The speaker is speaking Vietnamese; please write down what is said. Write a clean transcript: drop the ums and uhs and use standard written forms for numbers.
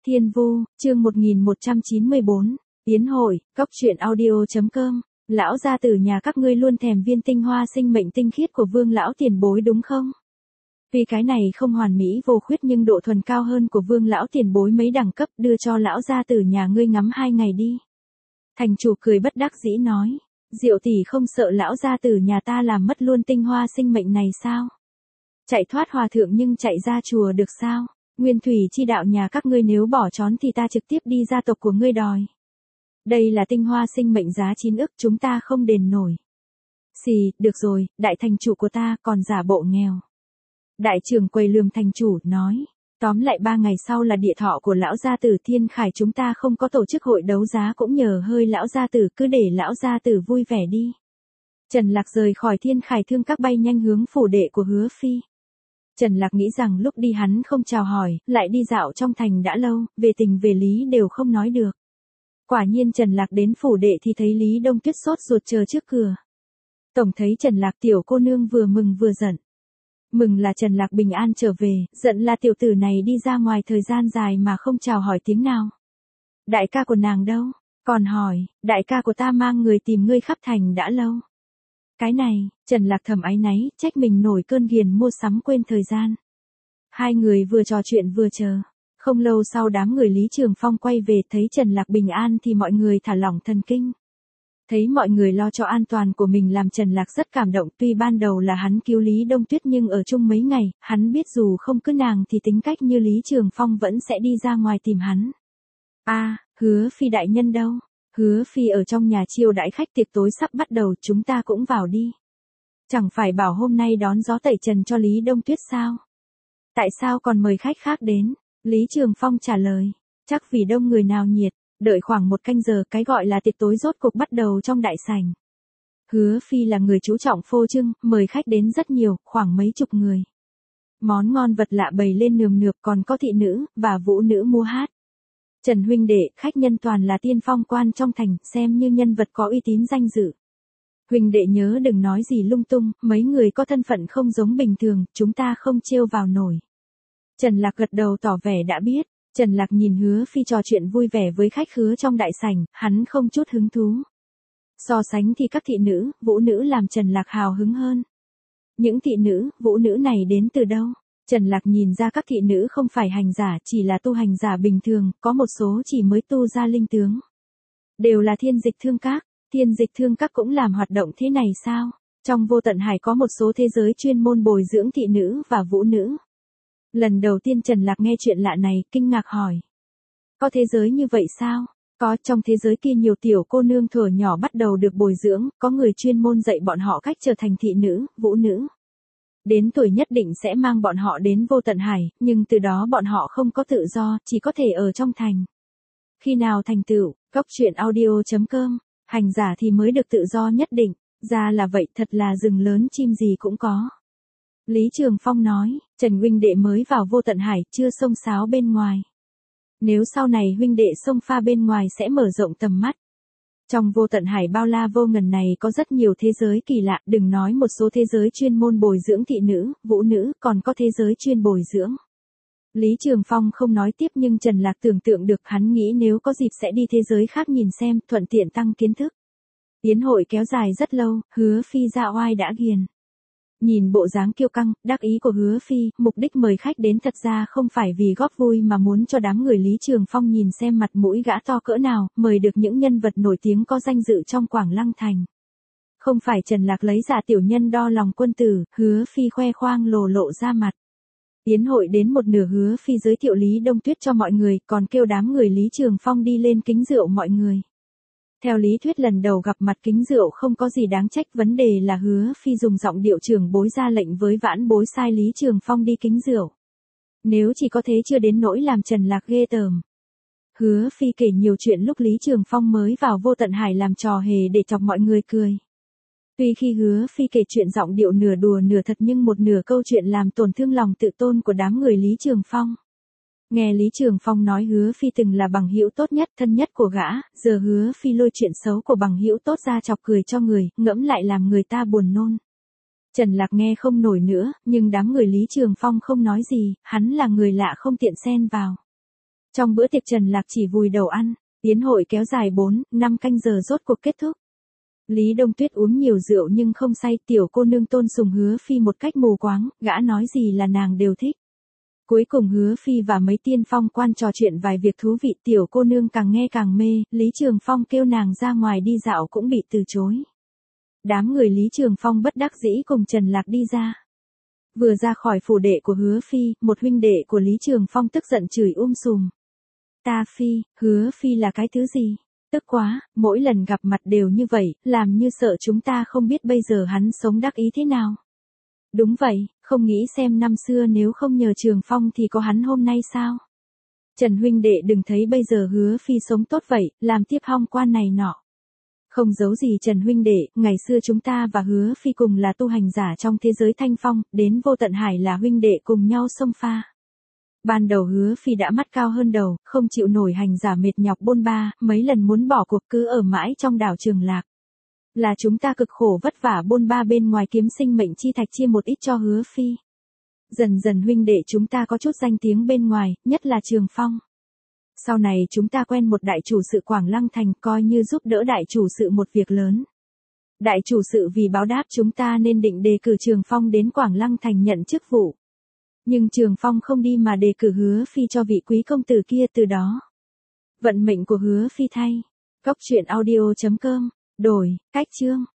Thiên Vu, chương 1194, Yến hội, cóc truyện audio.com. Lão gia tử nhà các ngươi luôn thèm viên tinh hoa sinh mệnh tinh khiết của Vương lão tiền bối đúng không? Vì cái này không hoàn mỹ vô khuyết nhưng độ thuần cao hơn của Vương lão tiền bối mấy đẳng cấp, đưa cho lão gia tử nhà ngươi ngắm 2 ngày đi. Thành chủ cười bất đắc dĩ nói, Diệu tỷ không sợ lão gia tử nhà ta làm mất luôn tinh hoa sinh mệnh này sao? Chạy thoát hòa thượng nhưng chạy ra chùa được sao? Nguyên thủy chi đạo nhà các ngươi nếu bỏ trốn thì ta trực tiếp đi gia tộc của ngươi đòi. Đây là tinh hoa sinh mệnh giá 9 ức chúng ta không đền nổi. Xì, được rồi, đại thành chủ của ta còn giả bộ nghèo. Đại trưởng quầy lườm thành chủ, nói. Tóm lại 3 ngày sau là địa thọ của lão gia tử Thiên Khải, chúng ta không có tổ chức hội đấu giá cũng nhờ hơi lão gia tử, cứ để lão gia tử vui vẻ đi. Trần Lạc rời khỏi Thiên Khải thương các bay nhanh hướng phủ đệ của Hứa Phi. Trần Lạc nghĩ rằng lúc đi hắn không chào hỏi, lại đi dạo trong thành đã lâu, về tình về lý đều không nói được. Quả nhiên Trần Lạc đến phủ đệ thì thấy Lý Đông Tuyết sốt ruột chờ trước cửa. Tổng thấy Trần Lạc tiểu cô nương vừa mừng vừa giận. Mừng là Trần Lạc bình an trở về, giận là tiểu tử này đi ra ngoài thời gian dài mà không chào hỏi tiếng nào. Đại ca của nàng đâu? Còn hỏi, đại ca của ta mang người tìm ngươi khắp thành đã lâu. Cái này, Trần Lạc thầm áy náy, trách mình nổi cơn ghiền mua sắm quên thời gian. Hai người vừa trò chuyện vừa chờ. Không lâu sau đám người Lý Trường Phong quay về thấy Trần Lạc bình an thì mọi người thả lỏng thần kinh. Thấy mọi người lo cho an toàn của mình làm Trần Lạc rất cảm động, tuy ban đầu là hắn cứu Lý Đông Tuyết nhưng ở chung mấy ngày, hắn biết dù không cứ nàng thì tính cách như Lý Trường Phong vẫn sẽ đi ra ngoài tìm hắn. Hứa Phi đại nhân đâu? Hứa Phi ở trong nhà chiêu đãi khách, tiệc tối sắp bắt đầu, chúng ta cũng vào đi. Chẳng phải bảo hôm nay đón gió tẩy trần cho Lý Đông Tuyết sao? Tại sao còn mời khách khác đến? Lý Trường Phong trả lời, chắc vì đông người nào nhiệt, đợi khoảng 1 canh giờ cái gọi là tiệc tối rốt cuộc bắt đầu trong đại sảnh. Hứa Phi là người chú trọng phô trương, mời khách đến rất nhiều, khoảng mấy chục người. Món ngon vật lạ bày lên nườm nượp, còn có thị nữ và vũ nữ múa hát. Trần huynh đệ, khách nhân toàn là tiên phong quan trong thành, xem như nhân vật có uy tín danh dự. Huynh đệ nhớ đừng nói gì lung tung, mấy người có thân phận không giống bình thường, chúng ta không trêu vào nổi. Trần Lạc gật đầu tỏ vẻ đã biết. Trần Lạc nhìn Hứa Phi trò chuyện vui vẻ với khách khứa trong đại sảnh, hắn không chút hứng thú. So sánh thì các thị nữ, vũ nữ làm Trần Lạc hào hứng hơn. Những thị nữ, vũ nữ này đến từ đâu? Trần Lạc nhìn ra các thị nữ không phải hành giả, chỉ là tu hành giả bình thường, có một số chỉ mới tu ra linh tướng. Đều là Thiên Dịch Thương Các. Thiên Dịch Thương Các cũng làm hoạt động thế này sao? Trong Vô Tận Hải có một số thế giới chuyên môn bồi dưỡng thị nữ và vũ nữ. Lần đầu tiên Trần Lạc nghe chuyện lạ này, kinh ngạc hỏi. Có thế giới như vậy sao? Có, trong thế giới kia nhiều tiểu cô nương thuở nhỏ bắt đầu được bồi dưỡng, có người chuyên môn dạy bọn họ cách trở thành thị nữ, vũ nữ. Đến tuổi nhất định sẽ mang bọn họ đến Vô Tận Hải, nhưng từ đó bọn họ không có tự do, chỉ có thể ở trong thành. Khi nào thành tựu, cóc truyện audio.com, hành giả thì mới được tự do nhất định, ra là vậy, thật là rừng lớn chim gì cũng có. Lý Trường Phong nói, Trần huynh đệ mới vào Vô Tận Hải, chưa xông xáo bên ngoài. Nếu sau này huynh đệ xông pha bên ngoài sẽ mở rộng tầm mắt. Trong Vô Tận Hải bao la vô ngần này có rất nhiều thế giới kỳ lạ, đừng nói một số thế giới chuyên môn bồi dưỡng thị nữ, vũ nữ, còn có thế giới chuyên bồi dưỡng. Lý Trường Phong không nói tiếp nhưng Trần Lạc tưởng tượng được, hắn nghĩ nếu có dịp sẽ đi thế giới khác nhìn xem, thuận tiện tăng kiến thức. Yến hội kéo dài rất lâu, Hứa Phi ra oai đã ghiền. Nhìn bộ dáng kiêu căng, đắc ý của Hứa Phi, mục đích mời khách đến thật ra không phải vì góp vui mà muốn cho đám người Lý Trường Phong nhìn xem mặt mũi gã to cỡ nào, mời được những nhân vật nổi tiếng có danh dự trong Quảng Lăng Thành. Không phải Trần Lạc lấy giả tiểu nhân đo lòng quân tử, Hứa Phi khoe khoang lộ ra mặt. Yến hội đến một nửa, Hứa Phi giới thiệu Lý Đông Tuyết cho mọi người, còn kêu đám người Lý Trường Phong đi lên kính rượu mọi người. Theo lý thuyết lần đầu gặp mặt kính rượu không có gì đáng trách, vấn đề là Hứa Phi dùng giọng điệu trưởng bối ra lệnh với vãn bối sai Lý Trường Phong đi kính rượu. Nếu chỉ có thế chưa đến nỗi làm Trần Lạc ghê tởm. Hứa Phi kể nhiều chuyện lúc Lý Trường Phong mới vào Vô Tận Hải làm trò hề để chọc mọi người cười. Tuy khi Hứa Phi kể chuyện giọng điệu nửa đùa nửa thật nhưng một nửa câu chuyện làm tổn thương lòng tự tôn của đám người Lý Trường Phong. Nghe Lý Trường Phong nói Hứa Phi từng là bằng hữu tốt nhất, thân nhất của gã, giờ Hứa Phi lôi chuyện xấu của bằng hữu tốt ra chọc cười cho người, ngẫm lại làm người ta buồn nôn. Trần Lạc nghe không nổi nữa, nhưng đám người Lý Trường Phong không nói gì, hắn là người lạ không tiện xen vào. Trong bữa tiệc Trần Lạc chỉ vùi đầu ăn, yến hội kéo dài 4-5 canh giờ rốt cuộc kết thúc. Lý Đông Tuyết uống nhiều rượu nhưng không say, tiểu cô nương tôn sùng Hứa Phi một cách mù quáng, gã nói gì là nàng đều thích. Cuối cùng Hứa Phi và mấy tiên phong quan trò chuyện vài việc thú vị, tiểu cô nương càng nghe càng mê, Lý Trường Phong kêu nàng ra ngoài đi dạo cũng bị từ chối. Đám người Lý Trường Phong bất đắc dĩ cùng Trần Lạc đi ra. Vừa ra khỏi phủ đệ của Hứa Phi, một huynh đệ của Lý Trường Phong tức giận chửi sùm. Ta Phi, Hứa Phi là cái thứ gì? Tức quá, mỗi lần gặp mặt đều như vậy, làm như sợ chúng ta không biết bây giờ hắn sống đắc ý thế nào. Đúng vậy, không nghĩ xem năm xưa nếu không nhờ Trường Phong thì có hắn hôm nay sao? Trần huynh đệ đừng thấy bây giờ Hứa Phi sống tốt vậy, làm tiếp hong quan này nọ. Không giấu gì Trần huynh đệ, ngày xưa chúng ta và Hứa Phi cùng là tu hành giả trong thế giới thanh phong, đến vô tận hải là huynh đệ cùng nhau xông pha. Ban đầu Hứa Phi đã mắt cao hơn đầu, không chịu nổi hành giả mệt nhọc bôn ba, mấy lần muốn bỏ cuộc cứ ở mãi trong đảo Trường Lạc. Là chúng ta cực khổ vất vả bôn ba bên ngoài kiếm sinh mệnh chi thạch chia một ít cho Hứa Phi. Dần dần huynh đệ chúng ta có chút danh tiếng bên ngoài, nhất là Trường Phong. Sau này chúng ta quen một đại chủ sự Quảng Lăng Thành, coi như giúp đỡ đại chủ sự một việc lớn. Đại chủ sự vì báo đáp chúng ta nên định đề cử Trường Phong đến Quảng Lăng Thành nhận chức vụ. Nhưng Trường Phong không đi mà đề cử Hứa Phi cho vị quý công tử kia, từ đó. Vận mệnh của Hứa Phi thay. Góc truyện audio.com, đổi, cách chương.